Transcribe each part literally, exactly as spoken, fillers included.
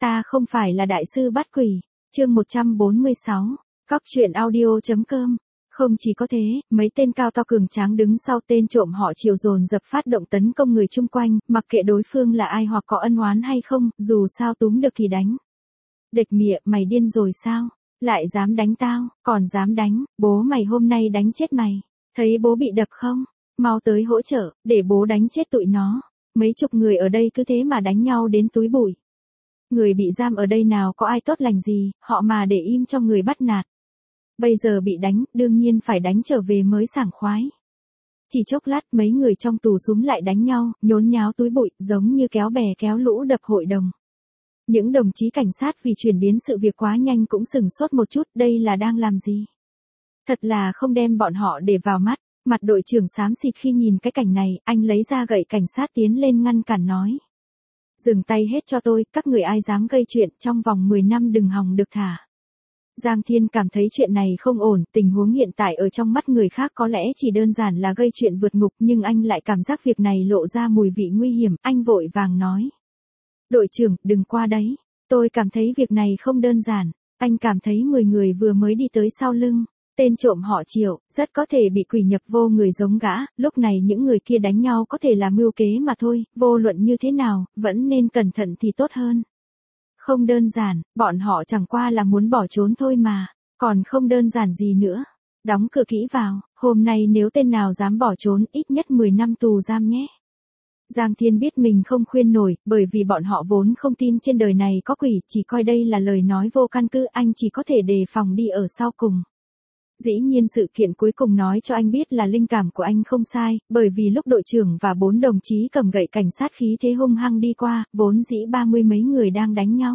ta không phải là đại sư bắt quỷ. Chương một trăm bốn mươi sáu, Cóc truyện audio.com. Không chỉ có thế, mấy tên cao to cường tráng đứng sau tên trộm họ Triều dồn dập phát động tấn công người chung quanh, mặc kệ đối phương là ai hoặc có ân oán hay không, dù sao túm được thì đánh. Địch mịa, mày điên rồi sao? Lại dám đánh tao, còn dám đánh, bố mày hôm nay đánh chết mày. Thấy bố bị đập không? Mau tới hỗ trợ, để bố đánh chết tụi nó. Mấy chục người ở đây cứ thế mà đánh nhau đến túi bụi. Người bị giam ở đây nào có ai tốt lành gì, họ mà để im cho người bắt nạt. Bây giờ bị đánh, đương nhiên phải đánh trở về mới sảng khoái. Chỉ chốc lát mấy người trong tù súng lại đánh nhau, nhốn nháo túi bụi, giống như kéo bè kéo lũ đập hội đồng. Những đồng chí cảnh sát vì chuyển biến sự việc quá nhanh cũng sửng sốt một chút, đây là đang làm gì? Thật là không đem bọn họ để vào mắt. Mặt đội trưởng xám xịt khi nhìn cái cảnh này, anh lấy ra gậy cảnh sát tiến lên ngăn cản nói. Dừng tay hết cho tôi, các người ai dám gây chuyện, trong vòng mười năm đừng hòng được thả. Giang Thiên cảm thấy chuyện này không ổn, tình huống hiện tại ở trong mắt người khác có lẽ chỉ đơn giản là gây chuyện vượt ngục, nhưng anh lại cảm giác việc này lộ ra mùi vị nguy hiểm, anh vội vàng nói. Đội trưởng, đừng qua đấy, tôi cảm thấy việc này không đơn giản, anh cảm thấy mười người vừa mới đi tới sau lưng. Tên trộm họ Triệu, rất có thể bị quỷ nhập vô người giống gã, lúc này những người kia đánh nhau có thể là mưu kế mà thôi, vô luận như thế nào, vẫn nên cẩn thận thì tốt hơn. Không đơn giản, bọn họ chẳng qua là muốn bỏ trốn thôi mà, còn không đơn giản gì nữa. Đóng cửa kỹ vào, hôm nay nếu tên nào dám bỏ trốn ít nhất mười năm tù giam nhé. Giang Thiên biết mình không khuyên nổi, bởi vì bọn họ vốn không tin trên đời này có quỷ, chỉ coi đây là lời nói vô căn cứ, anh chỉ có thể đề phòng đi ở sau cùng. Dĩ nhiên sự kiện cuối cùng nói cho anh biết là linh cảm của anh không sai, bởi vì lúc đội trưởng và bốn đồng chí cầm gậy cảnh sát khí thế hung hăng đi qua, vốn dĩ ba mươi mấy người đang đánh nhau.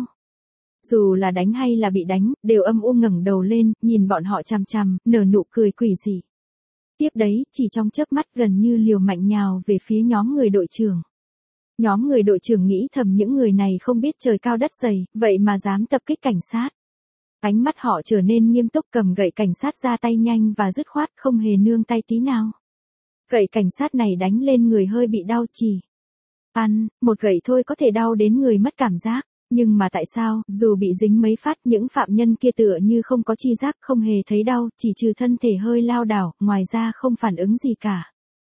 Dù là đánh hay là bị đánh, đều âm u ngẩng đầu lên, nhìn bọn họ chằm chằm, nở nụ cười quỷ dị. Tiếp đấy, chỉ trong chớp mắt gần như liều mạnh nhào về phía nhóm người đội trưởng. Nhóm người đội trưởng nghĩ thầm những người này không biết trời cao đất dày, vậy mà dám tập kích cảnh sát. Ánh mắt họ trở nên nghiêm túc, cầm gậy cảnh sát ra tay nhanh và dứt khoát, không hề nương tay tí nào. Gậy cảnh sát này đánh lên người hơi bị đau chỉ. Ăn, một gậy thôi có thể đau đến người mất cảm giác, nhưng mà tại sao, dù bị dính mấy phát, những phạm nhân kia tựa như không có chi giác, không hề thấy đau, chỉ trừ thân thể hơi lao đảo, ngoài ra không phản ứng gì cả.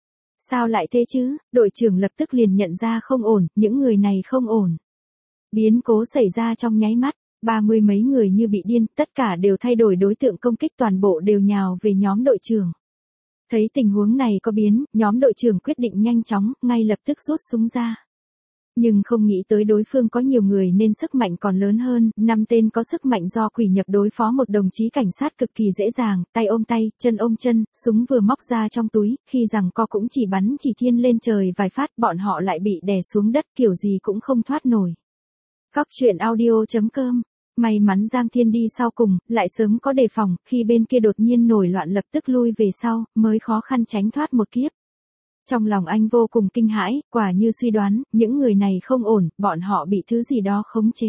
Sao lại thế chứ? Đội trưởng lập tức liền nhận ra không ổn, những người này không ổn. Biến cố xảy ra trong nháy mắt. Ba mươi mấy người như bị điên, tất cả đều thay đổi đối tượng công kích, toàn bộ đều nhào về nhóm đội trưởng. Thấy tình huống này có biến, nhóm đội trưởng quyết định nhanh chóng, ngay lập tức rút súng ra. Nhưng không nghĩ tới đối phương có nhiều người nên sức mạnh còn lớn hơn, năm tên có sức mạnh do quỷ nhập đối phó một đồng chí cảnh sát cực kỳ dễ dàng, tay ôm tay, chân ôm chân, súng vừa móc ra trong túi, khi giằng co cũng chỉ bắn chỉ thiên lên trời vài phát, bọn họ lại bị đè xuống đất kiểu gì cũng không thoát nổi. Cóc truyện audio.com. May mắn Giang Thiên đi sau cùng, lại sớm có đề phòng, khi bên kia đột nhiên nổi loạn lập tức lui về sau, mới khó khăn tránh thoát một kiếp. Trong lòng anh vô cùng kinh hãi, quả như suy đoán, những người này không ổn, bọn họ bị thứ gì đó khống chế.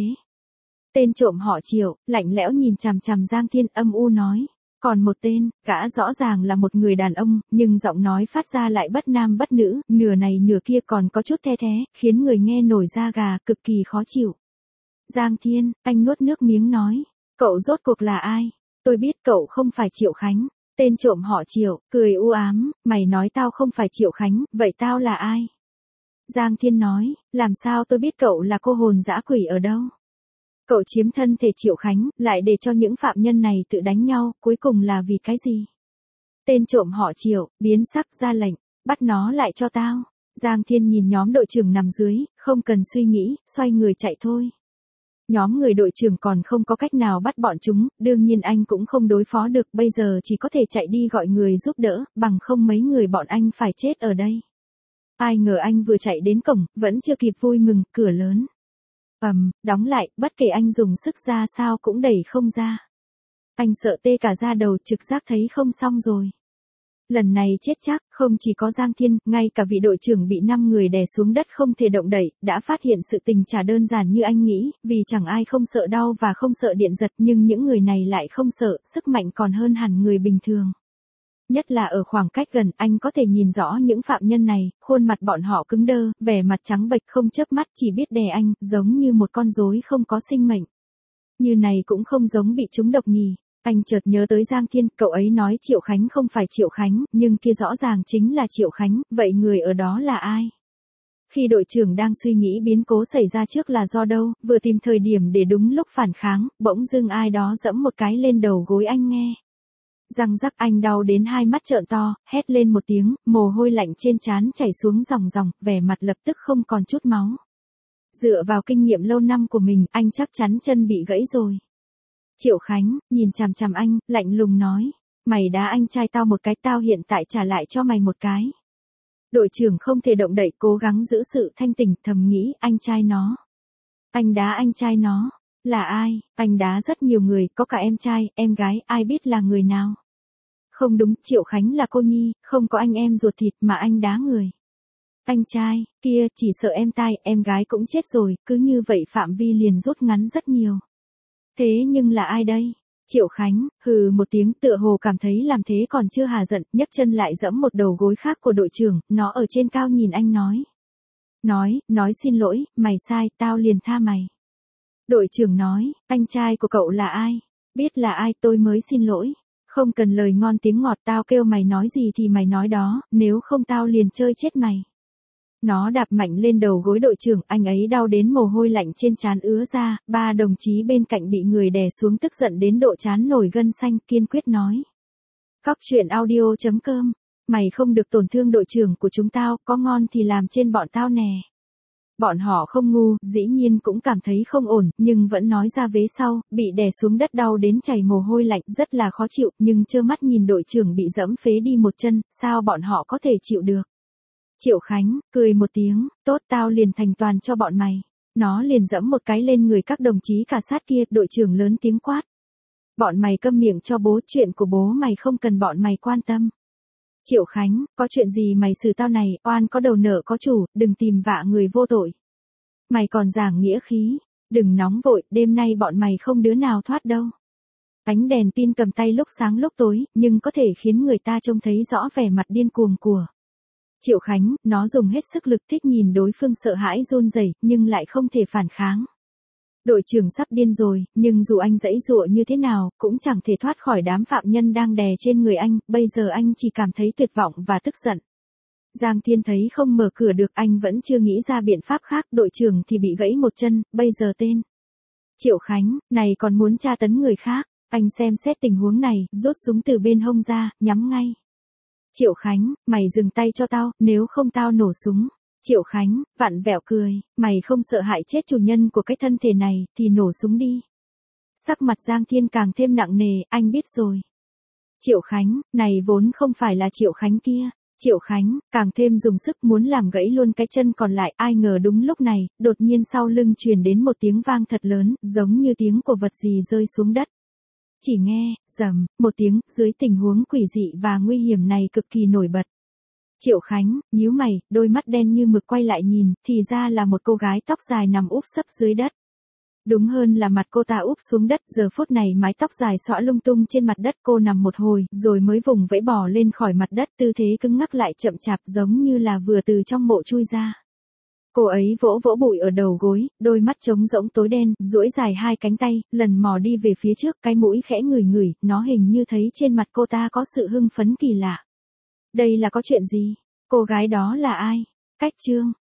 Tên trộm họ Triệu, lạnh lẽo nhìn chằm chằm Giang Thiên, âm u nói. Còn một tên, gã rõ ràng là một người đàn ông, nhưng giọng nói phát ra lại bất nam bất nữ, nửa này nửa kia còn có chút the thé, khiến người nghe nổi da gà, cực kỳ khó chịu. Giang Thiên, anh nuốt nước miếng nói, cậu rốt cuộc là ai? Tôi biết cậu không phải Triệu Khánh. Tên trộm họ Triệu, cười u ám, mày nói tao không phải Triệu Khánh, vậy tao là ai? Giang Thiên nói, làm sao tôi biết cậu là cô hồn dã quỷ ở đâu? Cậu chiếm thân thể Triệu Khánh, lại để cho những phạm nhân này tự đánh nhau, cuối cùng là vì cái gì? Tên trộm họ Triệu, biến sắc ra lệnh, bắt nó lại cho tao. Giang Thiên nhìn nhóm đội trưởng nằm dưới, không cần suy nghĩ, xoay người chạy thôi. Nhóm người đội trưởng còn không có cách nào bắt bọn chúng, đương nhiên anh cũng không đối phó được, bây giờ chỉ có thể chạy đi gọi người giúp đỡ, bằng không mấy người bọn anh phải chết ở đây. Ai ngờ anh vừa chạy đến cổng, vẫn chưa kịp vui mừng, cửa lớn. Ầm, um, đóng lại, bất kể anh dùng sức ra sao cũng đẩy không ra. Anh sợ tê cả da đầu, trực giác thấy không xong rồi. Lần này chết chắc, không chỉ có Giang Thiên, ngay cả vị đội trưởng bị năm người đè xuống đất không thể động đậy, đã phát hiện sự tình chả đơn giản như anh nghĩ, vì chẳng ai không sợ đau và không sợ điện giật, nhưng những người này lại không sợ, sức mạnh còn hơn hẳn người bình thường. Nhất là ở khoảng cách gần, anh có thể nhìn rõ những phạm nhân này, khuôn mặt bọn họ cứng đơ, vẻ mặt trắng bệch không chớp mắt chỉ biết đè anh, giống như một con rối không có sinh mệnh. Như này cũng không giống bị trúng độc nhỉ. Anh chợt nhớ tới Giang Thiên, cậu ấy nói Triệu Khánh không phải Triệu Khánh, nhưng kia rõ ràng chính là Triệu Khánh, vậy người ở đó là ai? Khi đội trưởng đang suy nghĩ biến cố xảy ra trước là do đâu, vừa tìm thời điểm để đúng lúc phản kháng, bỗng dưng ai đó giẫm một cái lên đầu gối anh nghe. Răng rắc, anh đau đến hai mắt trợn to, hét lên một tiếng, mồ hôi lạnh trên trán chảy xuống ròng ròng, vẻ mặt lập tức không còn chút máu. Dựa vào kinh nghiệm lâu năm của mình, anh chắc chắn chân bị gãy rồi. Triệu Khánh, nhìn chằm chằm anh, lạnh lùng nói, mày đá anh trai tao một cái, tao hiện tại trả lại cho mày một cái. Đội trưởng không thể động đậy, cố gắng giữ sự thanh tỉnh, thầm nghĩ, anh trai nó. Anh đá anh trai nó, là ai? Anh đá rất nhiều người, có cả em trai, em gái, ai biết là người nào? Không đúng, Triệu Khánh là cô nhi, không có anh em ruột thịt mà anh đá người. Anh trai, kia, chỉ sợ em tai, em gái cũng chết rồi, cứ như vậy phạm vi liền rút ngắn rất nhiều. Thế nhưng là ai đây? Triệu Khánh, hừ một tiếng, tựa hồ cảm thấy làm thế còn chưa hà giận, nhấc chân lại giẫm một đầu gối khác của đội trưởng, nó ở trên cao nhìn anh nói. Nói, nói xin lỗi, mày sai, tao liền tha mày. Đội trưởng nói, anh trai của cậu là ai? Biết là ai, tôi mới xin lỗi. Không cần lời ngon tiếng ngọt, tao kêu mày nói gì thì mày nói đó, nếu không tao liền chơi chết mày. Nó đạp mạnh lên đầu gối đội trưởng, anh ấy đau đến mồ hôi lạnh trên trán ứa ra, ba đồng chí bên cạnh bị người đè xuống tức giận đến độ trán nổi gân xanh, kiên quyết nói. Cóc truyện audio chấm com, mày không được tổn thương đội trưởng của chúng tao, có ngon thì làm trên bọn tao nè. Bọn họ không ngu, dĩ nhiên cũng cảm thấy không ổn, nhưng vẫn nói ra vế sau, bị đè xuống đất đau đến chảy mồ hôi lạnh, rất là khó chịu, nhưng trơ mắt nhìn đội trưởng bị dẫm phế đi một chân, sao bọn họ có thể chịu được. Triệu Khánh, cười một tiếng, tốt tao liền thành toàn cho bọn mày. Nó liền dẫm một cái lên người các đồng chí cả sát kia, đội trưởng lớn tiếng quát. Bọn mày câm miệng cho bố, chuyện của bố mày không cần bọn mày quan tâm. Triệu Khánh, có chuyện gì mày xử tao này, oan có đầu nợ có chủ, đừng tìm vạ người vô tội. Mày còn giảng nghĩa khí, đừng nóng vội, đêm nay bọn mày không đứa nào thoát đâu. Ánh đèn pin cầm tay lúc sáng lúc tối, nhưng có thể khiến người ta trông thấy rõ vẻ mặt điên cuồng của Triệu Khánh, nó dùng hết sức lực thích nhìn đối phương sợ hãi run rẩy, nhưng lại không thể phản kháng. Đội trưởng sắp điên rồi, nhưng dù anh giãy giụa như thế nào, cũng chẳng thể thoát khỏi đám phạm nhân đang đè trên người anh, bây giờ anh chỉ cảm thấy tuyệt vọng và tức giận. Giang Thiên thấy không mở cửa được, anh vẫn chưa nghĩ ra biện pháp khác, đội trưởng thì bị gãy một chân, bây giờ tên Triệu Khánh, này còn muốn tra tấn người khác, anh xem xét tình huống này, rút súng từ bên hông ra, nhắm ngay. Triệu Khánh, mày dừng tay cho tao, nếu không tao nổ súng. Triệu Khánh, vặn vẹo cười, mày không sợ hại chết chủ nhân của cái thân thể này, thì nổ súng đi. Sắc mặt Giang Thiên càng thêm nặng nề, anh biết rồi. Triệu Khánh, này vốn không phải là Triệu Khánh kia. Triệu Khánh, càng thêm dùng sức muốn làm gãy luôn cái chân còn lại, ai ngờ đúng lúc này, đột nhiên sau lưng truyền đến một tiếng vang thật lớn, giống như tiếng của vật gì rơi xuống đất. Chỉ nghe, rầm, một tiếng, dưới tình huống quỷ dị và nguy hiểm này cực kỳ nổi bật. Triệu Khánh, nhíu mày, đôi mắt đen như mực quay lại nhìn, thì ra là một cô gái tóc dài nằm úp sấp dưới đất. Đúng hơn là mặt cô ta úp xuống đất, giờ phút này mái tóc dài xõa lung tung trên mặt đất, cô nằm một hồi, rồi mới vùng vẫy bò lên khỏi mặt đất, tư thế cứng ngắc lại chậm chạp giống như là vừa từ trong mộ chui ra. Cô ấy vỗ vỗ bụi ở đầu gối, đôi mắt trống rỗng tối đen, duỗi dài hai cánh tay, lần mò đi về phía trước, cái mũi khẽ ngửi ngửi, nó hình như thấy trên mặt cô ta có sự hưng phấn kỳ lạ. Đây là có chuyện gì? Cô gái đó là ai? Cách chương